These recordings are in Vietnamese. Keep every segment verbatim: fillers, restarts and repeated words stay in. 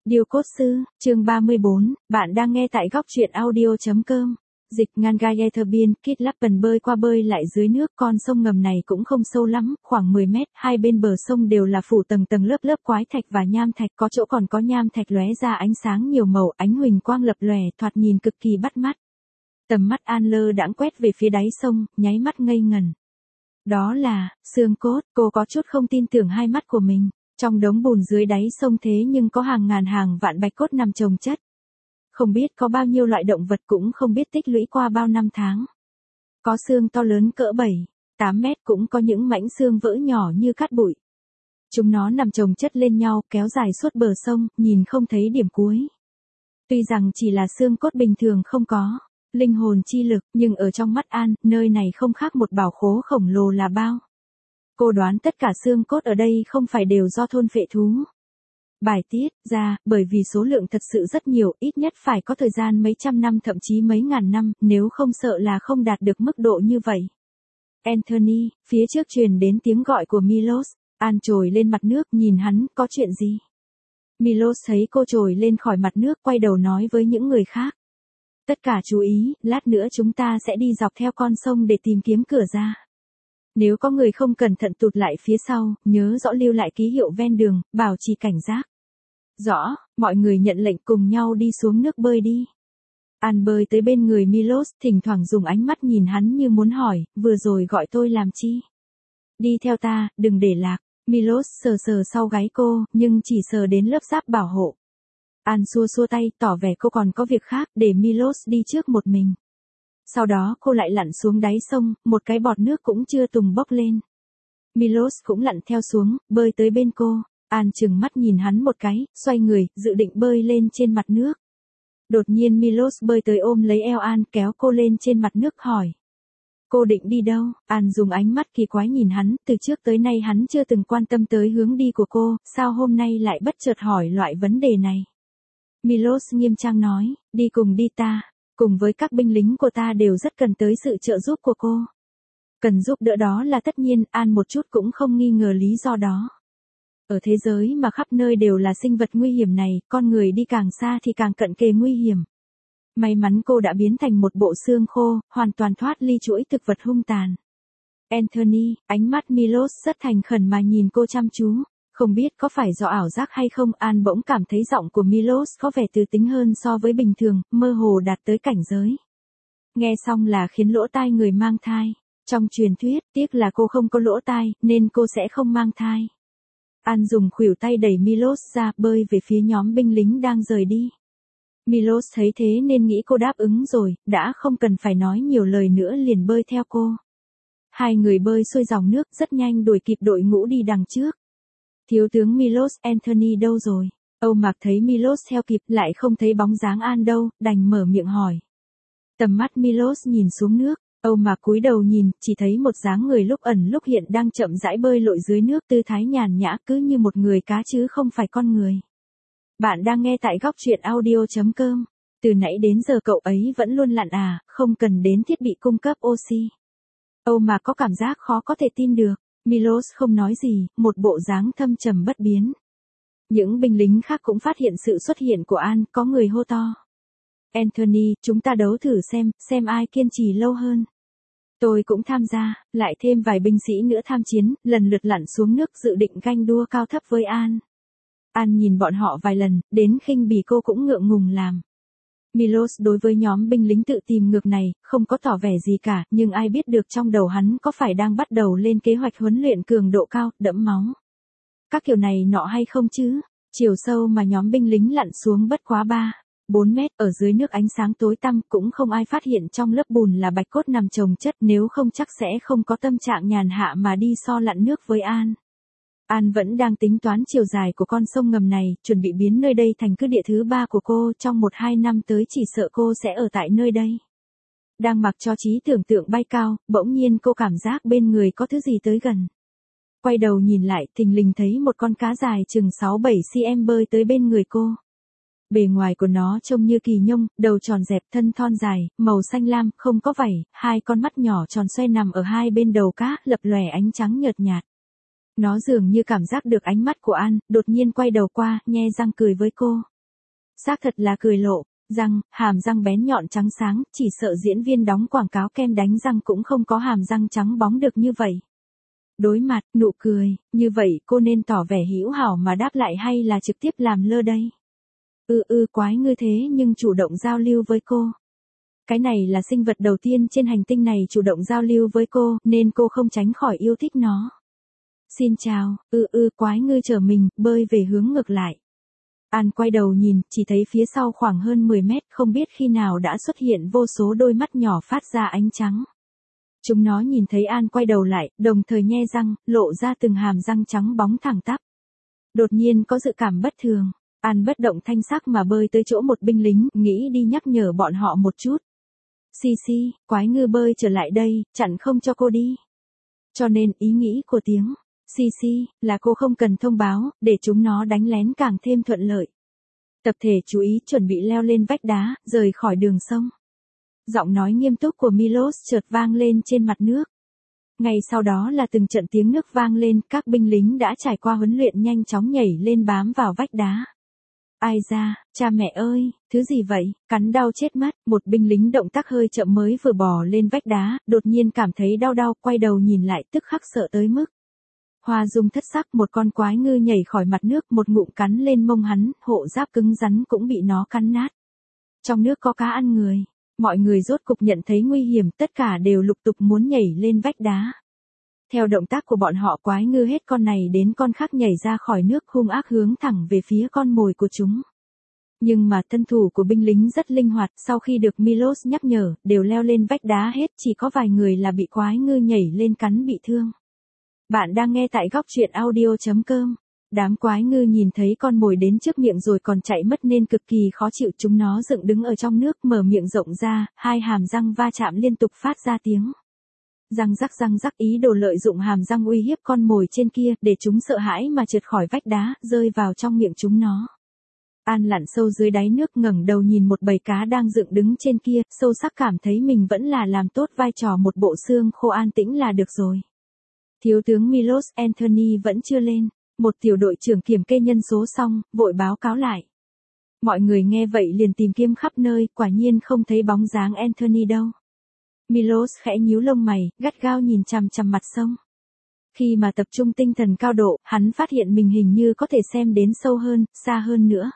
Điêu Cốt Sư, chương ba mươi bốn, bạn đang nghe tại góc truyện audio.com. Dịch ngàn gai Etherbiên, Kit Lappen bơi qua bơi lại dưới nước, con sông ngầm này cũng không sâu lắm, khoảng mười mét, hai bên bờ sông đều là phủ tầng tầng lớp lớp quái thạch và nham thạch, có chỗ còn có nham thạch lóe ra ánh sáng nhiều màu, ánh huỳnh quang lập lòe, thoạt nhìn cực kỳ bắt mắt. Tầm mắt An lơ đãng quét về phía đáy sông, nháy mắt ngây ngẩn. Đó là xương cốt, cô có chút không tin tưởng hai mắt của mình. Trong đống bùn dưới đáy sông thế nhưng có hàng ngàn hàng vạn bạch cốt nằm chồng chất. Không biết có bao nhiêu loại động vật, cũng không biết tích lũy qua bao năm tháng. Có xương to lớn cỡ bảy, tám mét, cũng có những mảnh xương vỡ nhỏ như cát bụi. Chúng nó nằm chồng chất lên nhau, kéo dài suốt bờ sông, nhìn không thấy điểm cuối. Tuy rằng chỉ là xương cốt bình thường không có linh hồn chi lực, nhưng ở trong mắt An, nơi này không khác một bảo khố khổng lồ là bao. Cô đoán tất cả xương cốt ở đây không phải đều do thôn phệ thú bài tiết ra, bởi vì số lượng thật sự rất nhiều, ít nhất phải có thời gian mấy trăm năm thậm chí mấy ngàn năm, nếu không sợ là không đạt được mức độ như vậy. Anthony, phía trước truyền đến tiếng gọi của Milos. An trồi lên mặt nước, nhìn hắn, có chuyện gì? Milos thấy cô trồi lên khỏi mặt nước, quay đầu nói với những người khác. Tất cả chú ý, lát nữa chúng ta sẽ đi dọc theo con sông để tìm kiếm cửa ra. Nếu có người không cẩn thận tụt lại phía sau, nhớ rõ lưu lại ký hiệu ven đường, bảo trì cảnh giác. Rõ, mọi người nhận lệnh cùng nhau đi xuống nước bơi đi. An bơi tới bên người Milos, thỉnh thoảng dùng ánh mắt nhìn hắn như muốn hỏi, vừa rồi gọi tôi làm chi? Đi theo ta, đừng để lạc. Milos sờ sờ sau gáy cô, nhưng chỉ sờ đến lớp giáp bảo hộ. An xua xua tay, tỏ vẻ cô còn có việc khác, để Milos đi trước một mình. Sau đó cô lại lặn xuống đáy sông, một cái bọt nước cũng chưa tùng bốc lên. Milos cũng lặn theo xuống, bơi tới bên cô. An chừng mắt nhìn hắn một cái, xoay người, dự định bơi lên trên mặt nước. Đột nhiên Milos bơi tới ôm lấy eo An, kéo cô lên trên mặt nước, hỏi. Cô định đi đâu? An dùng ánh mắt kỳ quái nhìn hắn, từ trước tới nay hắn chưa từng quan tâm tới hướng đi của cô, sao hôm nay lại bất chợt hỏi loại vấn đề này? Milos nghiêm trang nói, đi cùng đi ta. Cùng với các binh lính của ta đều rất cần tới sự trợ giúp của cô. Cần giúp đỡ đó là tất nhiên, An một chút cũng không nghi ngờ lý do đó. Ở thế giới mà khắp nơi đều là sinh vật nguy hiểm này, con người đi càng xa thì càng cận kề nguy hiểm. May mắn cô đã biến thành một bộ xương khô, hoàn toàn thoát ly chuỗi thực vật hung tàn. Anthony, ánh mắt Milos rất thành khẩn mà nhìn cô chăm chú. Không biết có phải do ảo giác hay không, An bỗng cảm thấy giọng của Milos có vẻ từ tính hơn so với bình thường, mơ hồ đạt tới cảnh giới. Nghe xong là khiến lỗ tai người mang thai. Trong truyền thuyết, tiếc là cô không có lỗ tai, nên cô sẽ không mang thai. An dùng khuỷu tay đẩy Milos ra, bơi về phía nhóm binh lính đang rời đi. Milos thấy thế nên nghĩ cô đáp ứng rồi, đã không cần phải nói nhiều lời nữa liền bơi theo cô. Hai người bơi xuôi dòng nước rất nhanh đuổi kịp đội ngũ đi đằng trước. Thiếu tướng Milos, Anthony đâu rồi? Âu Mạc thấy Milos theo kịp, lại không thấy bóng dáng An đâu, đành mở miệng hỏi. Tầm mắt Milos nhìn xuống nước, Âu Mạc cúi đầu nhìn, chỉ thấy một dáng người lúc ẩn lúc hiện đang chậm rãi bơi lội dưới nước, tư thái nhàn nhã cứ như một người cá chứ không phải con người. Bạn đang nghe tại góc truyện audio.com. Từ nãy đến giờ cậu ấy vẫn luôn lặn à, không cần đến thiết bị cung cấp oxy. Âu Mạc có cảm giác khó có thể tin được. Milos không nói gì, một bộ dáng thâm trầm bất biến. Những binh lính khác cũng phát hiện sự xuất hiện của An, có người hô to. Anthony, chúng ta đấu thử xem, xem ai kiên trì lâu hơn. Tôi cũng tham gia, lại thêm vài binh sĩ nữa tham chiến, lần lượt lặn xuống nước dự định ganh đua cao thấp với An. An nhìn bọn họ vài lần, đến khinh bỉ cô cũng ngượng ngùng làm. Milos đối với nhóm binh lính tự tìm ngược này, không có tỏ vẻ gì cả, nhưng ai biết được trong đầu hắn có phải đang bắt đầu lên kế hoạch huấn luyện cường độ cao, đẫm máu. Các kiểu này nọ hay không chứ? Chiều sâu mà nhóm binh lính lặn xuống bất quá ba, bốn mét, ở dưới nước ánh sáng tối tăm, cũng không ai phát hiện trong lớp bùn là bạch cốt nằm chồng chất, nếu không chắc sẽ không có tâm trạng nhàn hạ mà đi so lặn nước với An. An vẫn đang tính toán chiều dài của con sông ngầm này, chuẩn bị biến nơi đây thành cứ địa thứ ba của cô, trong một hai năm tới chỉ sợ cô sẽ ở tại nơi đây. Đang mặc cho trí tưởng tượng bay cao, bỗng nhiên cô cảm giác bên người có thứ gì tới gần. Quay đầu nhìn lại, thình lình thấy một con cá dài chừng sáu bảy xăng-ti-mét bơi tới bên người cô. Bề ngoài của nó trông như kỳ nhông, đầu tròn dẹp, thân thon dài, màu xanh lam, không có vảy, hai con mắt nhỏ tròn xoe nằm ở hai bên đầu cá, lập lòe ánh trắng nhợt nhạt. Nó dường như cảm giác được ánh mắt của An, đột nhiên quay đầu qua, nhe răng cười với cô. Xác thật là cười lộ, răng, hàm răng bén nhọn trắng sáng, chỉ sợ diễn viên đóng quảng cáo kem đánh răng cũng không có hàm răng trắng bóng được như vậy. Đối mặt, nụ cười, như vậy cô nên tỏ vẻ hữu hảo mà đáp lại hay là trực tiếp làm lơ đây? Ừ ừ quái ngư thế nhưng chủ động giao lưu với cô. Cái này là sinh vật đầu tiên trên hành tinh này chủ động giao lưu với cô, nên cô không tránh khỏi yêu thích nó. Xin chào, ừ ừ quái ngư trở mình, bơi về hướng ngược lại. An quay đầu nhìn, chỉ thấy phía sau khoảng hơn mười mét không biết khi nào đã xuất hiện vô số đôi mắt nhỏ phát ra ánh trắng. Chúng nó nhìn thấy An quay đầu lại, đồng thời nhe răng, lộ ra từng hàm răng trắng bóng thẳng tắp. Đột nhiên có dự cảm bất thường, An bất động thanh sắc mà bơi tới chỗ một binh lính, nghĩ đi nhắc nhở bọn họ một chút. Xì xì, quái ngư bơi trở lại đây, chặn không cho cô đi. Cho nên ý nghĩ của tiếng xì xì là cô không cần thông báo, để chúng nó đánh lén càng thêm thuận lợi. Tập thể chú ý chuẩn bị leo lên vách đá, rời khỏi đường sông. Giọng nói nghiêm túc của Milos chợt vang lên trên mặt nước. Ngay sau đó là từng trận tiếng nước vang lên, các binh lính đã trải qua huấn luyện nhanh chóng nhảy lên bám vào vách đá. Ai ra, cha mẹ ơi, thứ gì vậy, cắn đau chết mất, một binh lính động tác hơi chậm mới vừa bò lên vách đá, đột nhiên cảm thấy đau đau, quay đầu nhìn lại tức khắc sợ tới mức. Hoa dung thất sắc, một con quái ngư nhảy khỏi mặt nước, một ngụm cắn lên mông hắn, hộ giáp cứng rắn cũng bị nó cắn nát. Trong nước có cá ăn người, mọi người rốt cục nhận thấy nguy hiểm, tất cả đều lục tục muốn nhảy lên vách đá. Theo động tác của bọn họ, quái ngư hết con này đến con khác nhảy ra khỏi nước, hung ác hướng thẳng về phía con mồi của chúng. Nhưng mà thân thủ của binh lính rất linh hoạt, sau khi được Milos nhắc nhở, đều leo lên vách đá hết, chỉ có vài người là bị quái ngư nhảy lên cắn bị thương. Bạn đang nghe tại góc truyện audio chấm com. Đám quái ngư nhìn thấy con mồi đến trước miệng rồi còn chạy mất nên cực kỳ khó chịu, chúng nó dựng đứng ở trong nước, mở miệng rộng ra, hai hàm răng va chạm liên tục phát ra tiếng. Răng rắc răng rắc, ý đồ lợi dụng hàm răng uy hiếp con mồi trên kia, để chúng sợ hãi mà trượt khỏi vách đá, rơi vào trong miệng chúng nó. An lặn sâu dưới đáy nước, ngẩng đầu nhìn một bầy cá đang dựng đứng trên kia, sâu sắc cảm thấy mình vẫn là làm tốt vai trò một bộ xương khô an tĩnh là được rồi. Thiếu tướng Milos Anthony vẫn chưa lên, một tiểu đội trưởng kiểm kê nhân số xong, vội báo cáo lại. Mọi người nghe vậy liền tìm kiếm khắp nơi, quả nhiên không thấy bóng dáng Anthony đâu. Milos khẽ nhíu lông mày, gắt gao nhìn chằm chằm mặt sông. Khi mà tập trung tinh thần cao độ, hắn phát hiện mình hình như có thể xem đến sâu hơn, xa hơn nữa.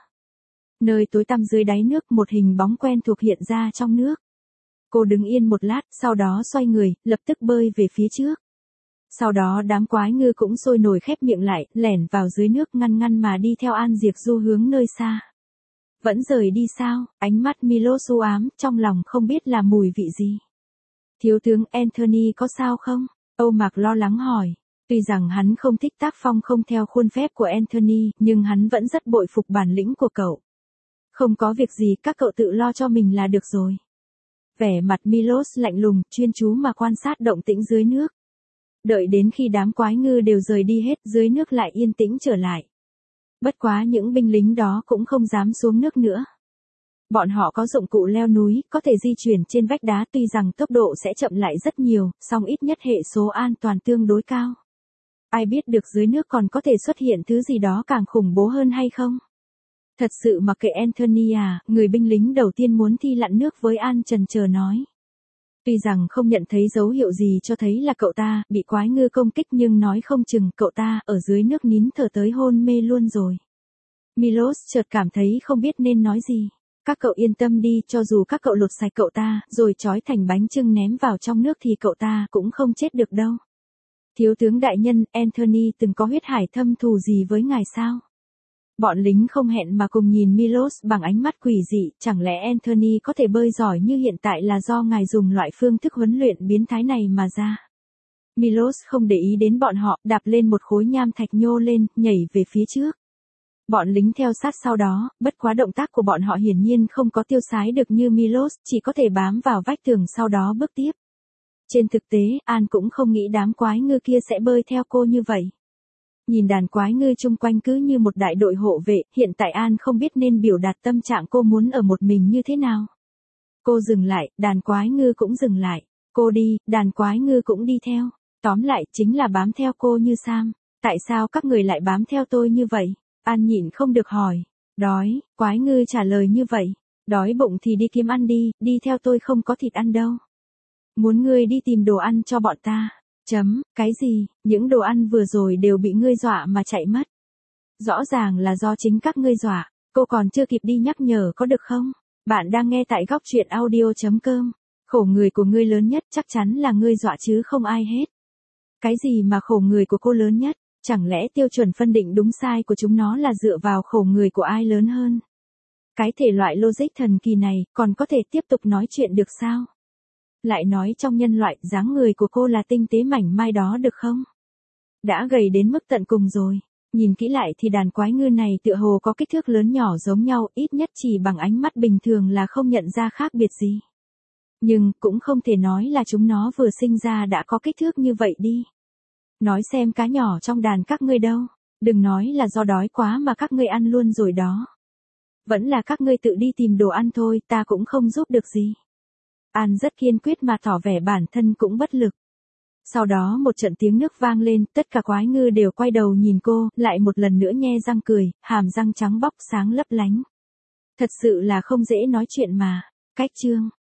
Nơi tối tăm dưới đáy nước, một hình bóng quen thuộc hiện ra trong nước. Cô đứng yên một lát, sau đó xoay người, lập tức bơi về phía trước. Sau đó đám quái ngư cũng sôi nổi khép miệng lại, lẻn vào dưới nước ngăn ngăn mà đi theo An Diệp Du hướng nơi xa. Vẫn rời đi sao? Ánh mắt Milos u ám, trong lòng không biết là mùi vị gì. Thiếu tướng Anthony có sao không? Âu Mạc lo lắng hỏi. Tuy rằng hắn không thích tác phong không theo khuôn phép của Anthony, nhưng hắn vẫn rất bội phục bản lĩnh của cậu. Không có việc gì, các cậu tự lo cho mình là được rồi. Vẻ mặt Milos lạnh lùng, chuyên chú mà quan sát động tĩnh dưới nước. Đợi đến khi đám quái ngư đều rời đi hết, dưới nước lại yên tĩnh trở lại. Bất quá những binh lính đó cũng không dám xuống nước nữa. Bọn họ có dụng cụ leo núi, có thể di chuyển trên vách đá, tuy rằng tốc độ sẽ chậm lại rất nhiều, song ít nhất hệ số an toàn tương đối cao. Ai biết được dưới nước còn có thể xuất hiện thứ gì đó càng khủng bố hơn hay không? Thật sự mặc kệ Anthony à, người binh lính đầu tiên muốn thi lặn nước với An chần chờ nói. Tuy rằng không nhận thấy dấu hiệu gì cho thấy là cậu ta bị quái ngư công kích, nhưng nói không chừng cậu ta ở dưới nước nín thở tới hôn mê luôn rồi. Milos chợt cảm thấy không biết nên nói gì. Các cậu yên tâm đi, cho dù các cậu lột sạch cậu ta, rồi trói thành bánh chưng ném vào trong nước thì cậu ta cũng không chết được đâu. Thiếu tướng đại nhân, Anthony từng có huyết hải thâm thù gì với ngài sao? Bọn lính không hẹn mà cùng nhìn Milos bằng ánh mắt quỷ dị, chẳng lẽ Anthony có thể bơi giỏi như hiện tại là do ngài dùng loại phương thức huấn luyện biến thái này mà ra? Milos không để ý đến bọn họ, đạp lên một khối nham thạch nhô lên, nhảy về phía trước. Bọn lính theo sát sau đó, bất quá động tác của bọn họ hiển nhiên không có tiêu sái được như Milos, chỉ có thể bám vào vách tường sau đó bước tiếp. Trên thực tế, An cũng không nghĩ đám quái ngư kia sẽ bơi theo cô như vậy. Nhìn đàn quái ngư chung quanh cứ như một đại đội hộ vệ, hiện tại An không biết nên biểu đạt tâm trạng cô muốn ở một mình như thế nào. Cô dừng lại, đàn quái ngư cũng dừng lại. Cô đi, đàn quái ngư cũng đi theo. Tóm lại, chính là bám theo cô như Sam. Tại sao các người lại bám theo tôi như vậy? An nhịn không được hỏi. Đói, quái ngư trả lời như vậy. Đói bụng thì đi kiếm ăn đi, đi theo tôi không có thịt ăn đâu. Muốn ngươi đi tìm đồ ăn cho bọn ta. Chấm, cái gì, những đồ ăn vừa rồi đều bị ngươi dọa mà chạy mất. Rõ ràng là do chính các ngươi dọa, cô còn chưa kịp đi nhắc nhở có được không? Bạn đang nghe tại góc truyện audio.com. Khổ người của ngươi lớn nhất chắc chắn là ngươi dọa chứ không ai hết. Cái gì mà khổ người của cô lớn nhất? Chẳng lẽ tiêu chuẩn phân định đúng sai của chúng nó là dựa vào khổ người của ai lớn hơn? Cái thể loại logic thần kỳ này còn có thể tiếp tục nói chuyện được sao? Lại nói trong nhân loại dáng người của cô là tinh tế mảnh mai đó được không? Đã gầy đến mức tận cùng rồi. Nhìn kỹ lại thì đàn quái ngư này tựa hồ có kích thước lớn nhỏ giống nhau, ít nhất chỉ bằng ánh mắt bình thường là không nhận ra khác biệt gì. Nhưng cũng không thể nói là chúng nó vừa sinh ra đã có kích thước như vậy đi. Nói xem cá nhỏ trong đàn các ngươi đâu, đừng nói là do đói quá mà các ngươi ăn luôn rồi đó. Vẫn là các ngươi tự đi tìm đồ ăn thôi, ta cũng không giúp được gì. An rất kiên quyết mà tỏ vẻ bản thân cũng bất lực. Sau đó một trận tiếng nước vang lên, tất cả quái ngư đều quay đầu nhìn cô, lại một lần nữa nhe răng cười, hàm răng trắng bóc sáng lấp lánh. Thật sự là không dễ nói chuyện mà. Cách chương